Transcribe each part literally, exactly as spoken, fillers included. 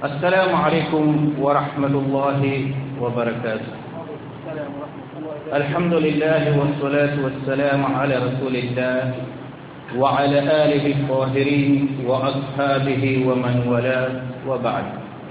السلام عليكم ورحمة الله وبركاته. الحمد لله والصلاة والسلام على رسول الله وعلى آله الطاهرين وأصحابه ومن والاه وبعد.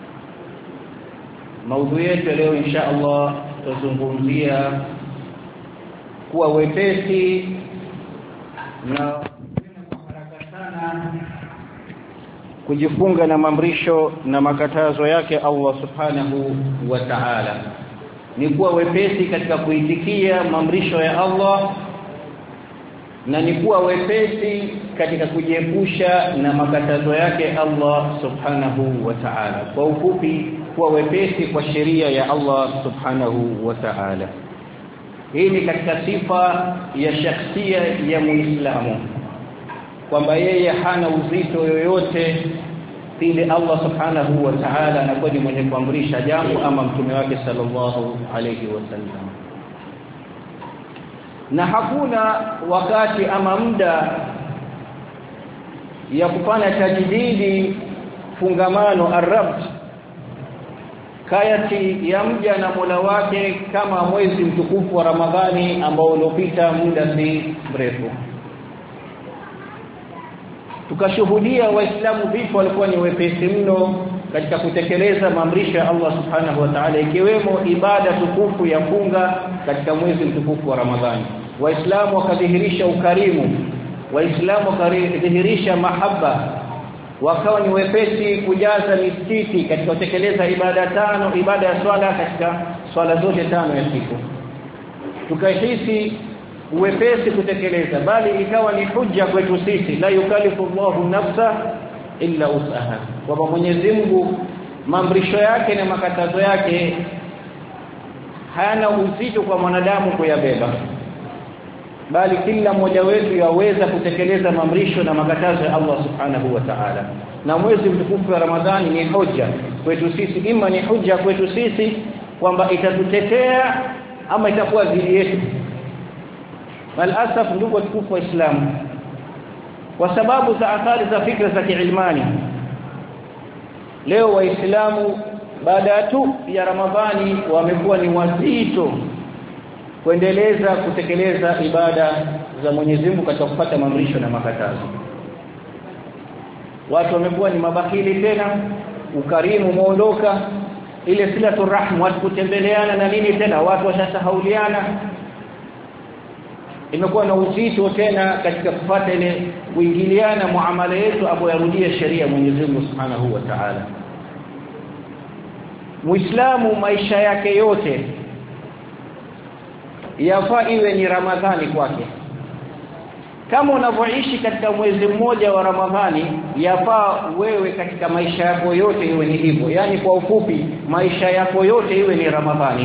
موضوع leo insha Allah tuzungumzia kuwa wepesi na haraka sana kujifunga na maamrisho na makatazo yake Allah subhanahu wa ta'ala. Ni kuwa wepesi katika kuitikia maamrisho ya Allah na ni kuwa wepesi katika kujiepusha na makatazo yake Allah subhanahu wa ta'ala. Kwa ufupi, kuwa wepesi kwa sheria ya Allah subhanahu wa ta'ala. Hii ni katika sifa ya shakhsia ya Muislamu, kwamba yeye hana uzito yoyote pili Allah subhanahu wa ta'ala anakuwa ni mwenye kuamrisha jambo ama mtume wake sallallahu alayhi wasallam. Na hakuna wakati ama muda ya kufanya tajdidi fungamano arabt kayati ya mja na Mola wake kama mwezi mtukufu wa Ramadhani ambao uliopita muda si mrefu. Tukashuhudia waislamu vipi walikuwa ni wepesi mno katika kutekeleza maamrisho ya Allah subhanahu wa ta'ala, ikiwemo ibada tukufu ya funga katika mwezi mtukufu wa Ramadhani. Waislamu wakadhihirisha ukarimu, waislamu wakadhihirisha mahaba, wakawa ni wepesi kujaza misikiti katika kutekeleza ibada tano, ibada ya swala katika swala zote tano ya siku. Tukahisi uwepesi kutekeleza, bali ikawa ni hujja kwetu sisi, la yukalifu Allahu nafsa illa usaha, kwamba Mwenyezi Mungu maamrisho yake na makatazo yake hayana uzito kwa mwanadamu kuyabeba, bali kila mmoja wetu yaweza kutekeleza maamrisho na makatazo ya Allah subhanahu wa ta'ala. Na mwezi mtukufu wa Ramadhani ni hujja kwetu sisi, ima ni hujja kwetu sisi kwamba itatutetea ama itakuwa dhidi yetu. Malasaf ndugu watukufu wa Islam, kwa sababu za athari za fikra za kiilmani, leo waislamu baada tu ya Ramadhani wamekuwa ni wazito kuendeleza kutekeleza ibada za Mwenyezi Mungu katika kufuata maamrisho na makatazo. Watu wamekuwa ni mabakili tena, ukarimu umeondoka, ile silatul rahm, watu kutembeleana na nini tena watu washasahauliana. Imekuwa na uzito tena katika kufuata ile kuingiliana muamala yetu apo yarudia sheria Mwenyezi Mungu Subhanahu wa Ta'ala. Muislamu maisha yake yote yafaa iwe ni Ramadhani kwake. Kama unavyoishi katika mwezi mmoja wa Ramadhani, yafaa wewe katika maisha yako yote iwe ni hivyo. Yaani kwa ufupi, maisha yako yote iwe ni Ramadhani,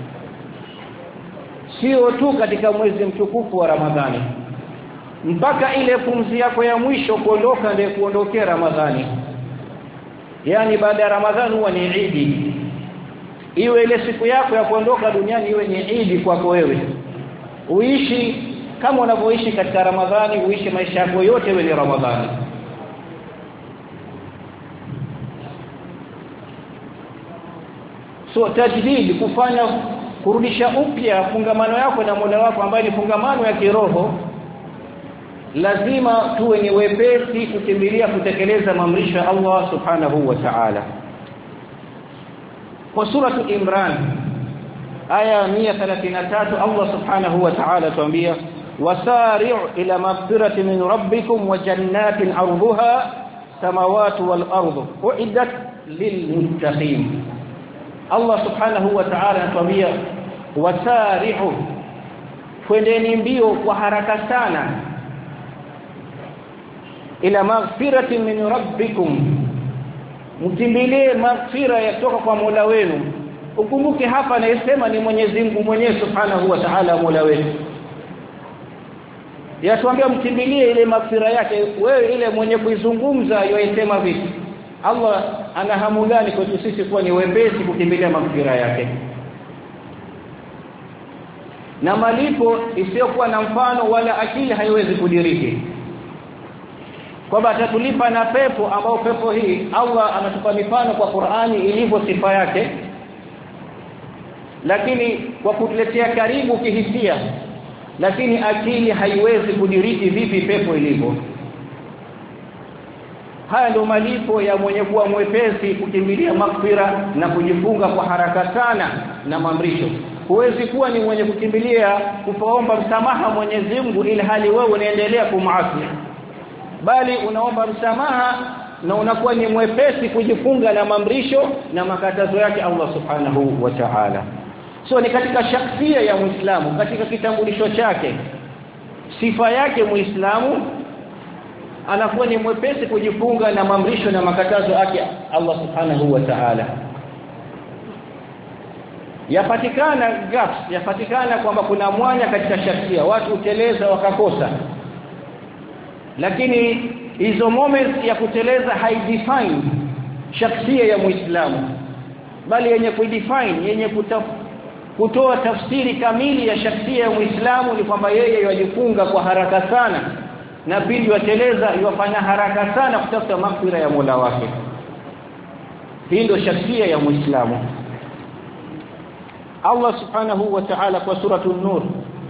sio tu katika mwezi mtukufu wa Ramadhani, mpaka ile pumzi yako ya mwisho kuondoka ndio kuondokea Ramadhani. Yaani baada ya Ramadhani huwa ni Eid, iwe ile siku yako ya kuondoka duniani iwe ni Eid kwako wewe. Uishi kama unavyoishi katika Ramadhani, uishi maisha yako yote iwe ni Ramadhani. So tajdid, kufanya kurudisha upya fungamano yako na Mola wako ambaye ni fungamano ya kiroho, lazima tuwe ni wepesi kukimbilia kutekeleza maamrisho ya Allah subhanahu wa ta'ala. Kwa suratu Imran aya mia thelathini na tatu Allah subhanahu wa ta'ala tuambia, wasari'u ila maghfiratin min rabbikum wa jannatin 'arduha samawati wal ardu u'iddat lilmuttaqin. Allah subhanahu wa ta'ala anatuambia wasari'u, twendeni mbio kwa haraka sana, ila maghfiratin min rabbikum, mkimbilie maghfira yatoka kwa Mola wenu. Ukumbuke hapa anayesema ni Mwenyezi Mungu mwenyewe subhanahu wa ta'ala, Mola wetu. Yatuambia mkimbilie ile maghfira yake. Wewe ile mwenye kuizungumza yoisema vipi? Allah ana hamu gani kwetu sisi kuwa ni wepesi kukimbilia maghfira yake? Na malipo isiyokuwa na mfano wala akili haiwezi kudiriki. kwamba atatulipa na pepo ambao pepo hii Allah anatupa mifano kwa Qur'ani ilivyo sifa yake, lakini kwa kutuletea karibu kihisia, lakini akili haiwezi kudiriki vipi pepo ilivyo. Haya ndio malipo ya mwenye kuwa mwepesi kukimbilia maghfira na kujifunga kwa haraka sana na maamrisho. Huwezi kuwa ni mwenye kukimbilia kuomba msamaha Mwenyezi Mungu ili hali wewe unaendelea kumasi, bali unaomba msamaha na unakuwa ni mwepesi kujifunga na maamrisho na makatazo yake Allah Subhanahu wa Ta'ala. So ni katika shakhsia ya Muislamu, katika kitambulisho chake, sifa yake Muislamu anakuwa ni mwepesi kujifunga na maamrisho na makatazo yake Allah Subhanahu wa Ta'ala. Yapatikana gaps, yapatikana kwamba kuna mwanya katika shakhsia, watu uteleza wakakosa, lakini hizo moments ya kuteleza haidefine shakhsia ya Muislamu, bali yenye kudefine, yenye kutaf, kutoa tafsiri kamili ya shakhsia ya Muislamu ni kwamba yeye yajifunga kwa haraka sana, na pili wateleza yafanya haraka sana kutafuta maghfira ya Mola wake. Hii ndio shakhsia ya Muislamu. Allah Subhanahu wa Ta'ala kwa suratul Nur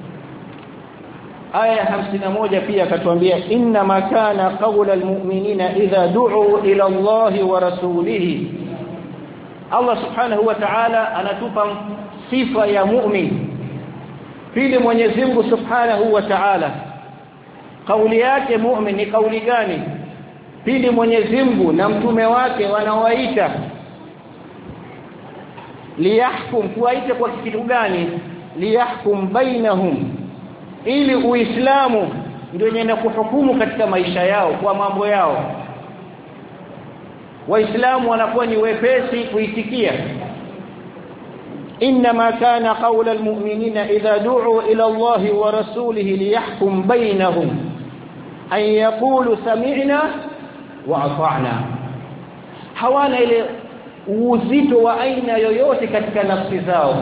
aya hamsini na moja pia akatuambia, inna ma kana qawla almu'minina idha du'u ila Allahi wa rasulihi. Allah Subhanahu wa Ta'ala anatupa sifa ya mu'min. Pili Mwenyezi Mungu Subhanahu wa Ta'ala kauli yake mu'min ni kauli gani? Pili Mwenyezi Mungu na mtume wake wanawaita liyahkum, kuwaita kwa kitu gani? Liyahkum bainahum, ili Uislamu ndio yenye kuhukumu katika maisha yao, kwa mambo yao. Waislamu wanakuwa ni wepesi kuitikia. inma kana qawla almu'minina idha du'u ila Allahi wa rasulihi liyahkum bainahum an yaqulu sami'na wa ata'na. Hawana ile uzito wa aina yoyote katika nafsi zao,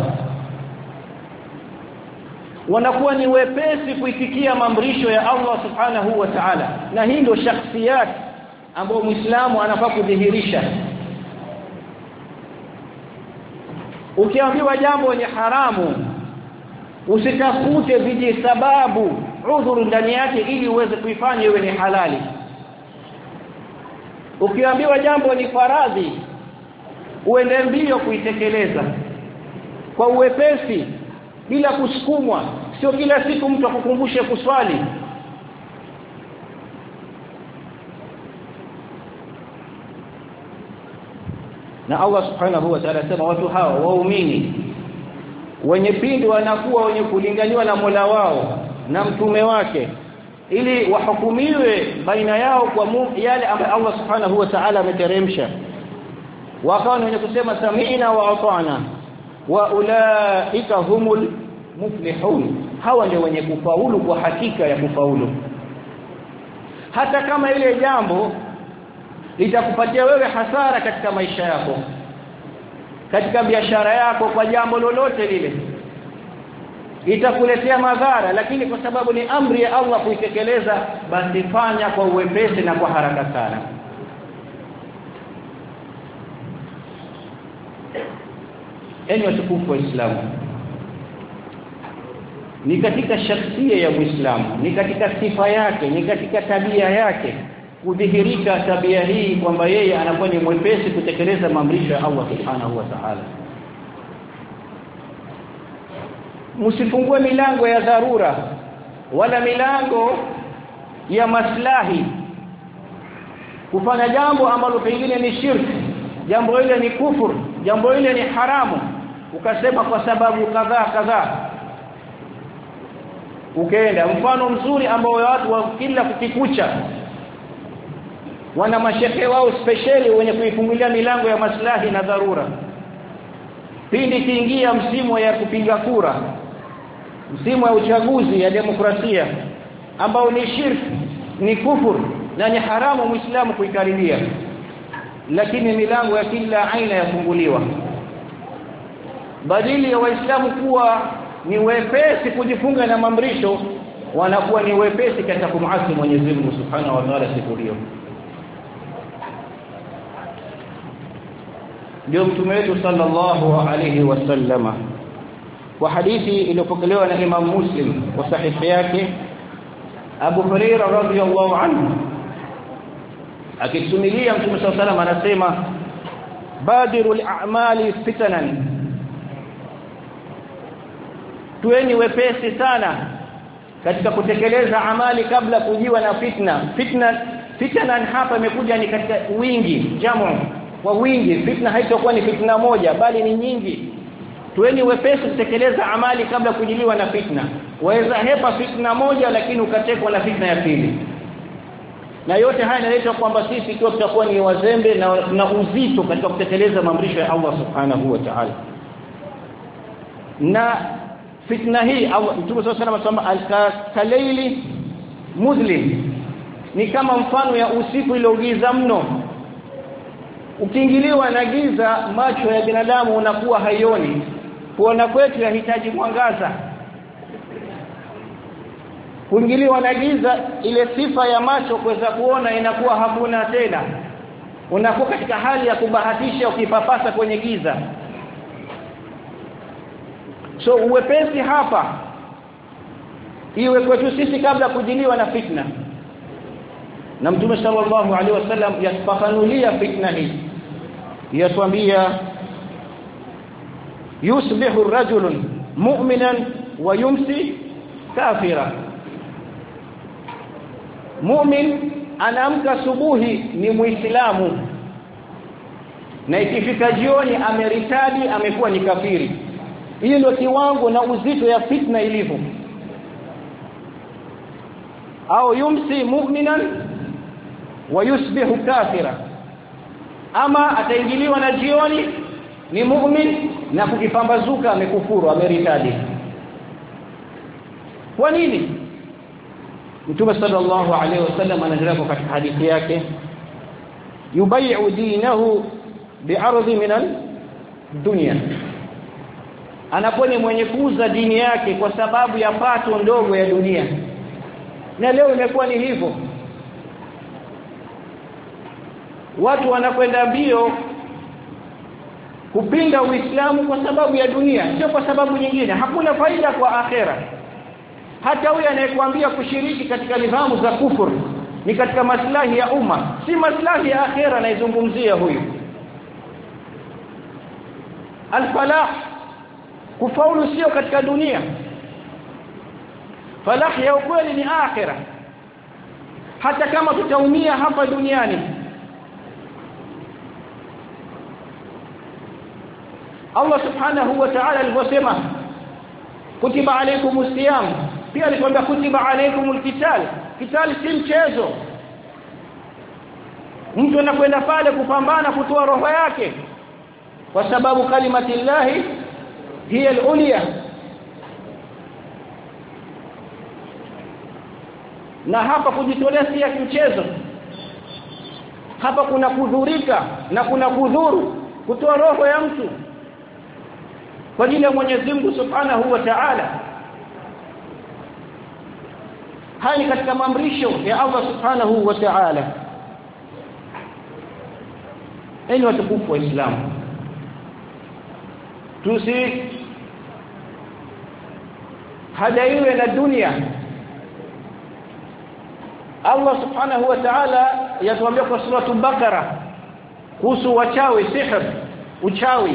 wanakuwa ni wepesi kuitikia maamrisho ya Allah Subhanahu wa Ta'ala. Na hii ndio shakhsiyat ambayo Muislamu anafaa kudhihirisha. Ukiambiwa jambo ni haramu, usitafute viji sababu udhuru ndani yake ili uweze kuifanya iwe ni halali. Ukiambiwa jambo ni faradhi, uende mbio kuitekeleza kwa uwepesi bila kusukumwa. Sio kila siku mtu akukumbushe kuswali. Na Allah Subhanahu wa Ta'ala sema watu hawa waumini wenye pindi wanakuwa wenye kulinganywa na Mola wao na mtume wake ili wahukumiwe baina yao kwa yale ambayo Allah Subhanahu wa Ta'ala ameteremsha, wakawa wenye kusema sami'na wa ata'na wa ulaika humul muflihun. Hawa ndio wenye kufaulu kwa hakika ya kufaulu. Hata kama ile jambo litakupatia wewe hasara katika maisha yako, katika biashara yako, kwa jambo lolote lile itakuletea madhara, lakini kwa sababu ni amri ya Allah kuitekeleza, basi fanya kwa uwepesi na kwa haraka sana. Enyi watukufu wa Uislamu, ni katika shakhsia ya Muislamu, ni katika sifa yake, ni katika tabia yake kudhihirika tabia hii kwamba yeye anakuwa ni mwepesi kutekeleza maamrisho ya Allah Subhanahu wa Ta'ala. Msifungue milango ya dharura wala milango ya maslahi kufanya jambo ambalo pengine ni shirki, jambo ile ni kufur, jambo ile ni haramu, ukasema kwa sababu kadhaa kadhaa ukaenda. Mfano mzuri ambao watu wa kila kukikucha wana mashehe wao speciali wenye kuifungulia milango ya maslahi na dharura. Pindi kiingia msimu ya kupiga kura, msimu wa uchaguzi ya demokrasia ambao ni shirki, ni kufur na ni haramu Muislamu kuikaribia, lakini milango ya kila aina yafunguliwa. Badili ya Waislamu kuwa ni wepesi kujifunga na maamrisho, wanakuwa ni wepesi katika kumasi Mwenyezi Mungu Subhanahu wa Ta'ala siku hiyo. Ndio mtume wetu sallallahu alayhi wasallama wa hadithi iliyopokelewa na Imam Muslim wa sahihi yake, Abu Hurairah radhiyallahu anhu akitumilia mtume sallallahu alayhi wasallam anasema badirul a'mali fitanan, tueni wepesi sana katika kutekeleza amali kabla kujiwa na fitna. Fitna fitna hapa imekuja ni katika wingi, jamu wa wingi. Fitna haitakuwa ni fitna moja bali ni nyingi. Tueni wepesi kutekeleza amali kabla kujiliwa na fitna. Waweza hepa fitna moja lakini ukatekwa na fitna ya pili. Na yote haya yanaletwa kwamba sisi tu tutakuwa ni wazembe na, na uzito katika kutekeleza maamrisho ya Allah Subhanahu wa Ta'ala. Na fitna hii Allah Mtume صلى الله عليه وسلم al-kalaili mudlim, ni kama mfano ya usiku iliogiza mno. Ukiingiliwa na giza, macho ya binadamu unakuwa haioni. Kuona kwetu yahitaji mwangaza. Kuingiliwa na giza, ile sifa ya macho kuweza kuona inakuwa hakuna tena. Unakuwa katika hali ya kubahatisha ukipapasa kwenye giza. So uwepesi hapa iwe kwetu sisi kabla kujiliwa na fitna. Na Mtume sallallahu alaihi wasallam yatafafanulia fitna hii, yatuambia yusbihu rajulun mu'minan wa yumsi kafira. Mu'min anaamka subuhi ni Muislamu, na ikifika jioni ameritadi, amekuwa ni kafiri. Hii ndio kiwango na uzito ya fitna ilivyo. Au yumsi mu'minan wa yusbihu kafira, ama ataingiliwa na jioni ni mu'min na kukipambazuka amekufuru, ameritadi. Kwa nini? Mtume sallallahu alaihi wasallam anaendelea katika hadithi yake, yubay'u dinahu bi'ardhi min al-dunya, anakuwa ni mwenye kuuza dini yake kwa sababu ya pato ndogo ya dunia. Na leo imekuwa ni hivyo. Watu wanakwenda mbio kupinga Uislamu kwa sababu ya dunia, sio kwa sababu nyingine. Hakuna faida kwa akhera. Hata huyu anayekwambia kushiriki katika nidhamu za kufuru ni katika maslahi ya umma, si maslahi ya akhera anayezungumzia huyu. Al-falah, kufaulu sio katika dunia. Falah ya ukweli ni akhera. Hata kama tutaumia hapa duniani. Allah Subhanahu wa Ta'ala alivyosema kutiba alaykumus siyam, pia alikwambia kutiba alaykumul qital. Qital si mchezo. Mtu anakwenda pale kupambana kutoa roho yake kwa sababu kalimatillahi hiya al-ulya. Na hapa kujitolea si ya mchezo. Hapa kuna kudhurika na kuna kudhuru, kutoa roho ya mtu kwa ajili ya Mwenyezi Mungu Subhanahu wa Ta'ala. Haya ni katika maamrisho ya Allah Subhanahu wa Ta'ala. Enyi watukufu wa Islam, tusi hadaiwe na dunia. Allah Subhanahu wa Ta'ala yatuambia kwa sura Al-Baqara kuhusu wachawi, sihr, uchawi.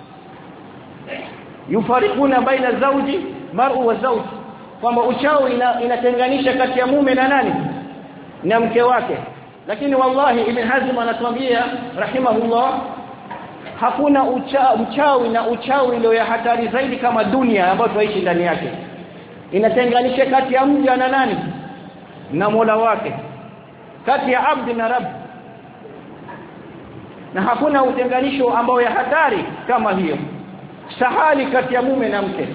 Yufarikuna baina zawji mar'u wa zawj, kwamba uchawi inatenganisha kati ya mume na nani, na mke wake. Lakini wallahi Ibn Hazm anatuambia rahimahullah, hakuna ucha, uchawi na uchawi ndio ya hatari zaidi kama dunia ambayo tunaishi ndani yake. Inatenganisha kati ya mja na nani, na Mola wake, kati ya abdi na Rabb. Na hakuna utenganisho ambao ya hatari kama hiyo, sahali kati ya mume na mke.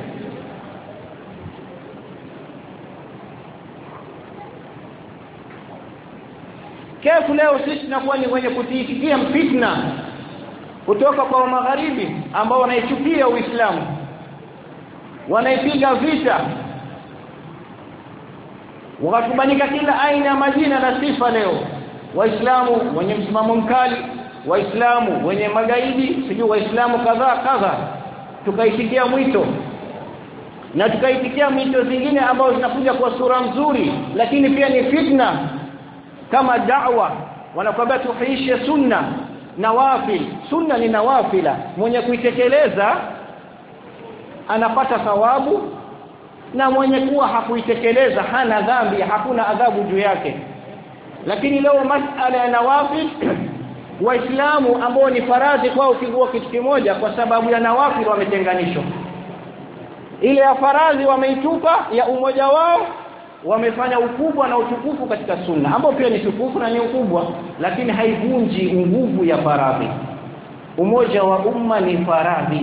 Kefu leo sisi tunakuwa ni wenye kutiikia fitna kutoka kwa magharibi ambao wanaichukia Uislamu, wanaipiga vita. wakakubalika kila aina ya majina na sifa leo. Waislamu wenye msimamo mkali, Waislamu wenye magaidi, sijui Waislamu kadhaa kadhaa. Tukaitikia mwito na tukaitikia mwito zingine ambao zinakuja kwa sura nzuri, lakini pia ni fitna kama da'wa. Wanakwambia tuhiishe sunna, nawafil. Sunna ni nawafila, mwenye kuitekeleza anapata thawabu, na mwenye kuwa hakuitekeleza hana dhambi, hakuna adhabu juu yake. Lakini leo masala ya nawafil, Waislamu ambao ni faradhi kwao kigua kitu kimoja, kwa sababu ya nawafil wametenganishwa. Ile ya faradhi wameitupa, ya umoja wao wamefanya ukubwa na utukufu katika sunna, ambao pia ni tukufu na ni ukubwa, lakini haivunji nguvu ya faradhi. Umoja wa umma ni faradhi,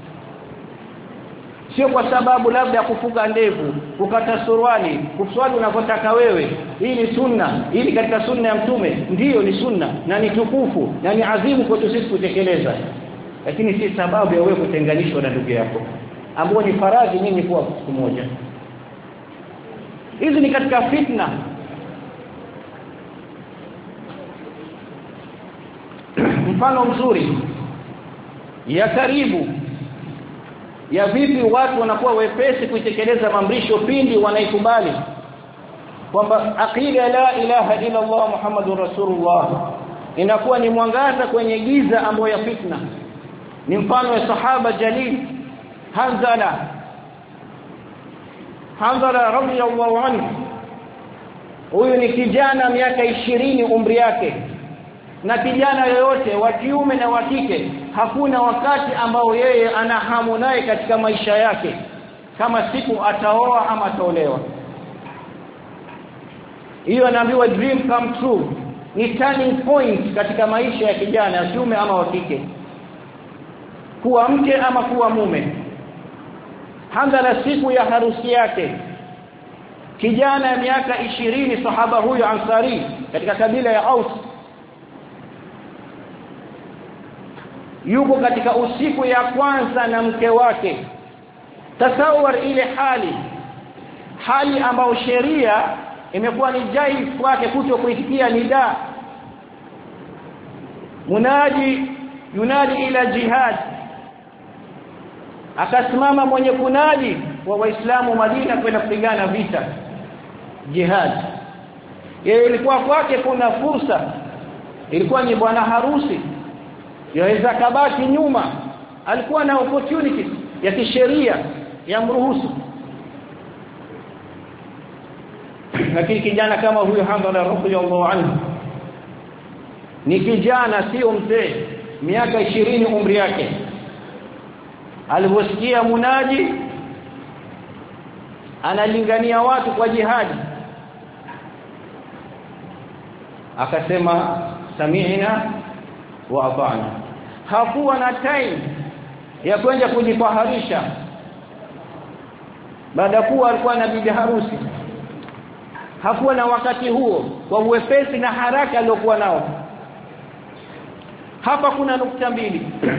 sio kwa sababu labda kufuga ndevu, kukata suruali, kuswali unapotaka wewe. Hii ni sunna, hii katika sunna ya Mtume, ndiyo ni sunna na ni tukufu na ni adhimu kwetu sisi kutekeleza, lakini si sababu ya wewe kutenganishwa na ndugu yako ambao ni faradhi nyinyi kuwa kitu kimoja. Hizi ni katika fitna. Mfano mzuri ya karibu ya vipi watu wanakuwa wepesi kutekeleza maamrisho pindi wanaikubali kwamba aqida la ilaha illa Allah Muhammadur Rasulullah inakuwa ni mwangaza kwenye giza ambayo ya fitna. Ni mfano wa sahaba jalil Hanzala Hanzala radhiyallahu anhu. Huyu ni kijana miaka ishirini umri yake, na kijana yoyote wa kiume na wa kike hakuna wakati ambao yeye ana hamu naye katika maisha yake kama siku ataoa ama ataolewa. Hiyo anaambiwa dream come true, ni turning point katika maisha ya kijana wa kiume ama wa kike, kuwa mke ama kuwa mume. Hanzala siku ya harusi yake, kijana ya miaka ishirini, sahaba huyu Ansari katika kabila ya Aus, yuko katika usiku ya kwanza na mke wake. Tasawwar ile hali hali ambayo sheria imekuwa ni jaiz kwake kuto kuitikia nida. Munadi yunadi ila jihad, akasimama mwenye kunadi wa Waislamu Madina kwenda kupigana vita jihad. Yeye ilikuwa kwake kuna fursa, ilikuwa ni bwana harusi, yaweza kabaki nyuma, alikuwa na opportunity ya kisheria ya mruhusu. Lakini kijana kama huyo Hanzala radhiyallahu anhu ni kijana, sio mzee, miaka ishirini umri yake. Aliposikia munaji analingania watu kwa jihadi, akasema sami'na wa ata'na. Hakuwa na time ya kwenda kujifaharisha baada kuwa alikuwa na bibi harusi. Hakuwa na wakati huo kwa uwepesi na haraka aliyokuwa nao. Hapa kuna nukta mbili.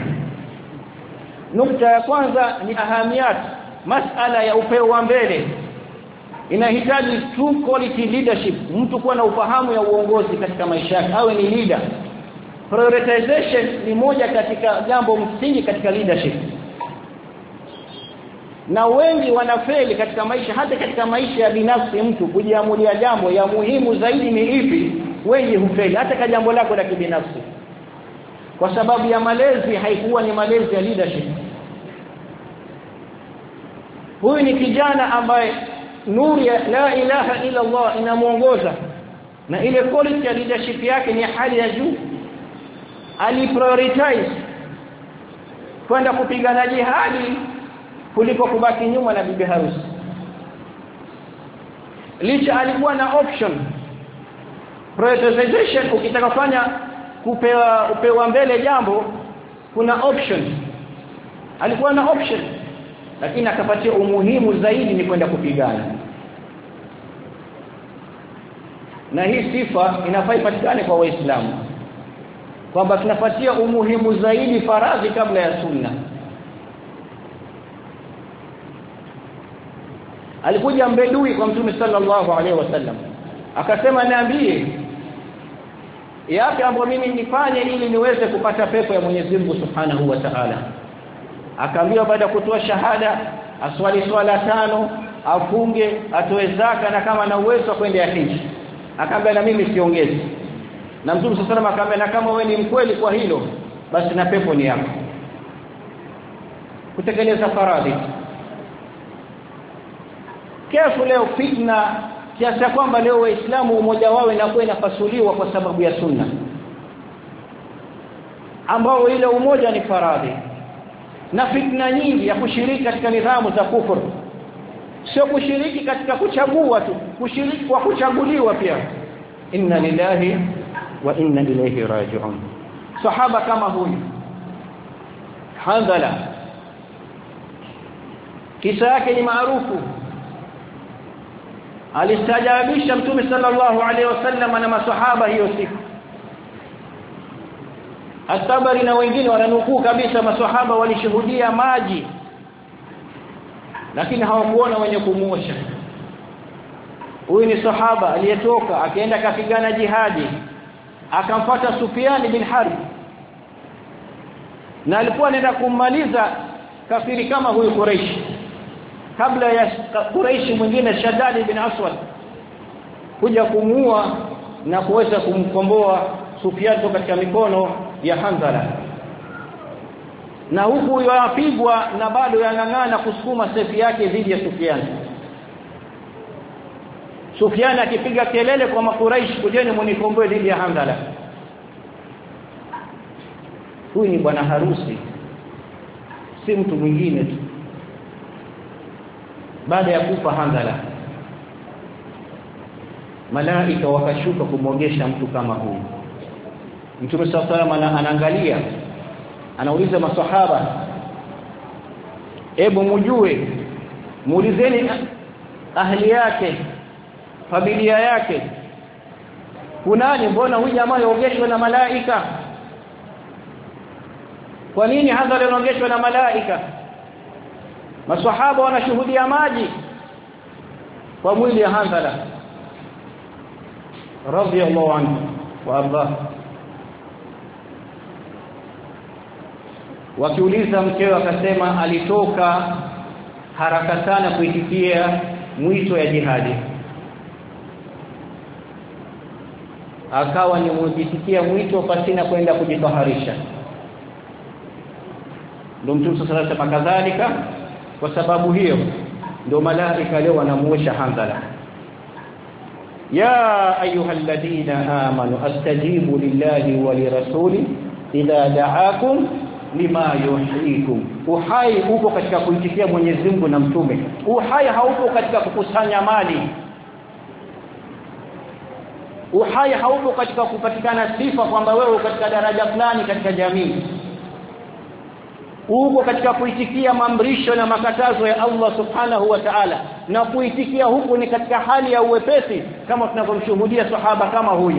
Nukta ya kwanza ni ahamiyat, masala ya upeo wa mbele. Inahitaji true quality leadership, mtu kuwa na ufahamu ya uongozi katika maisha yake, awe ni leader. Prioritization ni moja katika jambo msingi katika leadership, na wengi wanafeli katika maisha, hata katika maisha ya binafsi. Mtu kujiamulia jambo ya muhimu zaidi ni ipi, wengi hufeli hata kwa jambo lako la kibinafsi, kwa sababu ya malezi haikuwa ni malezi ya leadership. Huyu ni kijana ambaye nuru ya la ilaha illa Allah inamuongoza, na ile quality ya leadership yake ni hali ya juu. Aliprioritize kwenda kupigana jihadi kuliko kubaki nyuma na bibi harusi. Licha alikuwa na option. Prioritization, ukitaka kufanya kupewa upewa mbele jambo, kuna option. Alikuwa na option, lakini akapatia umuhimu zaidi ni kwenda kupigana. Na hii sifa inafaa ipatikane kwa Waislamu, kwamba tunapatia umuhimu zaidi faradhi kabla ya sunna. alikuja mbedui kwa Mtume sallallahu alaihi wasallam akasema niambie yapi ambayo mimi nifanye ili niweze kupata pepo ya Mwenyezi Mungu Subhanahu wa Ta'ala. Akaambiwa baada ya kutoa shahada aswali swala tano, afunge, atoe zaka na kama na uwezo kwenda ya hija. Akaambia na mimi siongezi. Na Mtume sallallahu alaihi wasallam akaambia na kama wewe ni mkweli kwa hilo basi na pepo ni yako. Kutekeleza faradhi. Kefu leo fitna kiasi kwamba leo waislamu umoja wao inakuwa inapasuliwa kwa sababu ya sunna ambao ile umoja ni faradhi, na fitna nyingi ya kushiriki katika nidhamu za kufuru, sio kushiriki katika kuchagua tu, kushiriki kwa kuchaguliwa pia. Inna lillahi wa inna ilayhi raji'un. Sahaba kama huyu Hanzala kisa yake ni maarufu, alistajabisha Mtume sallallahu alaihi wasallam na maswahaba hiyo siku. At-Tabari na wengine wananukuu kabisa maswahaba walishuhudia maji lakini hawakuona wenye kumuosha. Huyu ni sahaba aliyetoka akaenda kapigana jihadi, akamfuata Sufyan bin Harb na alikuwa anaenda kummaliza kafiri kama huyu Quraysh, kabla ya Quraysh mwingine Shaddad bin Aswad kuja kumuua na kuweza kumkomboa Sufyan katika mikono ya Hanzala. Na huku yapigwa na bado yanang'ana kusukuma sefi yake dhidi ya Sufyan. Sufyan akipiga kelele kwa Makuraish, kujeni mnikomboe dhidi ya Hanzala. Huyu ni bwana harusi, si mtu mwingine tu. Baada ya kufa Hanzala, malaika wakashuka kumwogesha mtu kama huyu. Mtume sallallahu alaihi wasallam anaangalia, anauliza maswahaba, hebu mjue, muulizeni ahli yake, familia yake, kunani, mbona huyu jamaa yaogeshwa na malaika? Kwa nini Hanzala anaogeshwa na malaika? Maswahaba wanashuhudia maji kwa mwili ya Hanzala radhiyallahu anhu wa Allah. Wakiuliza mkeo akasema alitoka haraka sana kuitikia mwito ya jihadi, akawa ni mujitikia mwito pasina kwenda kujitaharisha. Ndio Mtume sallallahu alaihi wasallam kadhalika, kwa sababu hiyo ndio malaika leo wanamuosha Hanzala. Ya ayyuhalladhina amanu astajibu lillahi wa lirasuli idha da'akum lima yuhyikum. Uhai uko katika kuitikia Mwenyezi Mungu na mtume. Uhai haupo katika kukusanya mali. Uhai haupo katika kupatikana sifa kwamba wewe katika daraja fulani katika jamii. Uko katika kuitikia maamrisho na makatazo ya Allah Subhanahu wa Ta'ala, na kuitikia huku ni katika hali ya uwepesi kama tunavyomshuhudia sahaba kama huyu.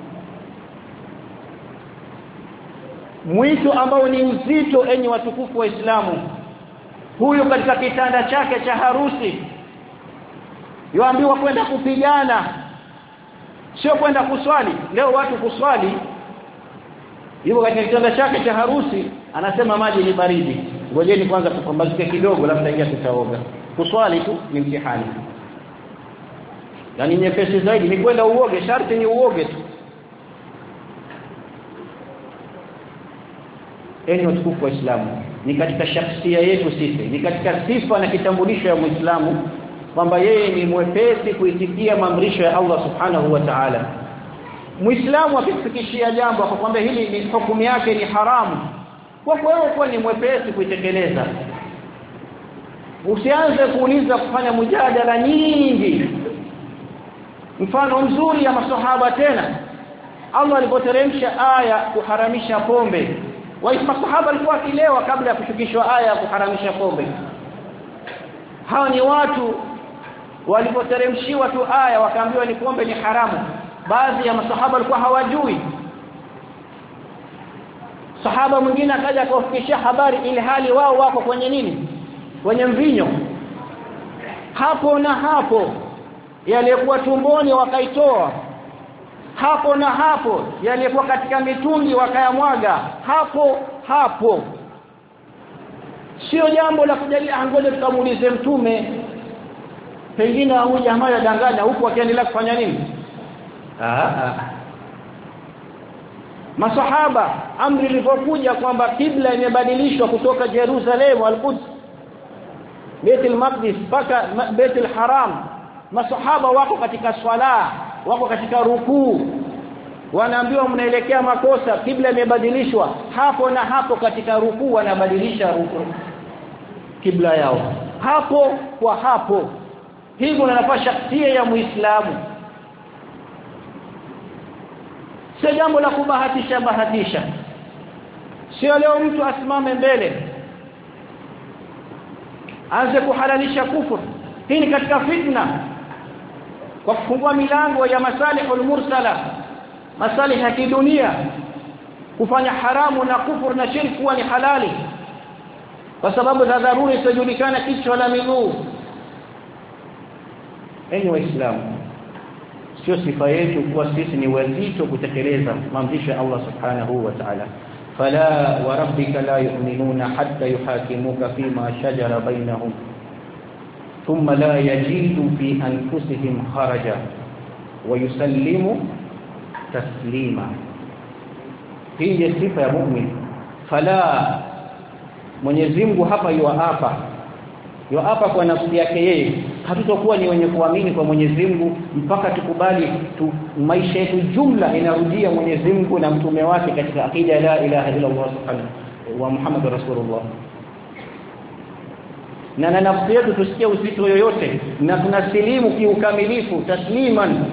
Mwito ambao ni mzito, enyi watukufu wa Islamu. Huyu katika kitanda chake cha harusi yoambiwa kwenda kupigana, sio kwenda kuswali. Leo watu kuswali, yuko katika kitanda chake cha harusi, anasema maji ni baridi, ngojeni kwanza tupambazike kidogo labda ingia tutaoga. Kuswali tu ni mtihani. Yaani nyepesi zaidi ni kwenda uoge, sharti ni uoge tu. Enyi watukufu wa Islamu, ni katika shakhsia yetu sisi, ni katika sifa na kitambulisho ya Muislamu kwamba yeye ni mwepesi kuitikia maamrisho ya Allah Subhanahu wa Ta'ala. Muislamu akifikishia jambo akakwambia hili ni hukumu yake ni haramu, kwa wewe kwa ni mwepesi kuitekeleza. Usianze kuuliza kufanya mujadala nyingi. Mfano mzuri ya maswahaba tena, Allah alipoteremsha aya kuharamisha pombe, maswahaba walikuwa kilewa kabla ya kushukishwa aya ya kuharamisha pombe. Hao ni watu walipoteremshiwa tu aya wakaambiwa ni pombe ni haramu, baadhi ya maswahaba walikuwa hawajui. Sahaba mwingine akaja kufikisha habari ile hali wao wako kwenye nini? Kwenye mvinyo. hapo na hapo yalikuwa tumboni wakaitoa, hapo na hapo yalikuwa katika mitungi wakayamwaga hapo hapo. Sio jambo la kujalia ngoja tukamuulize mtume, pengine huyu jamaa yadanganya huku akiendelea kufanya nini. Ah ah masahaba amri ilipokuja kwamba kibla imebadilishwa kutoka Jerusalem al-Quds Baitul Maqdis mpaka Baitul Haram, masahaba wako katika swala, wako katika rukuu, wanaambiwa mnaelekea makosa, kibla imebadilishwa, hapo na hapo katika rukuu wanabadilisha rukuu kibla yao hapo kwa hapo. Hivyo nafasi shakhsia ya Muislamu, sio jambo la kubahatisha bahatisha. Sio leo mtu asimame mbele aanze kuhalalisha kufur. Hii ni katika fitna, kwa kufungua milango ya masalihul mursala, masalih ya kidunia, kufanya haramu na kufur na shirki kuwa ni halali kwa sababu za dharura isijulikana kichwa la miguu. Enyi Waislamu, sio sifa yetu kuwa sisi ni wazito kutekeleza maamrisho ya Allah subhanahu wa ta'ala. Fala wa rabbika la yu'minuna hatta yuhakimuka fima shajara bainahum thumma la yajidu fi anfusihim kharaja wa yusallimu taslima. Hii ni sifa ya mu'min. Fala, Mwenyezi Mungu hapa yuapa yuapa kwa nafsi yake yeye, hatutakuwa ni wenye kuamini kwa Mwenyezi Mungu mpaka tukubali tu, maisha yetu jumla inarudia Mwenyezi Mungu na mtume wake katika akida la ilaha illa Allah subhanahu wa Muhammad rasulullah. Na na nafsi yetu tusikie uzito yoyote na tunasilimu kiukamilifu tasliman,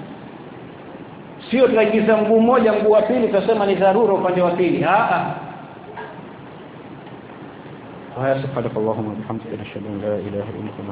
sio tunaingiza mguu mmoja mguu wa pili tutasema ni dharura upande wa pili. a a wa subhanakallahumma wa bihamdika ashhadu an la ilaha illa anta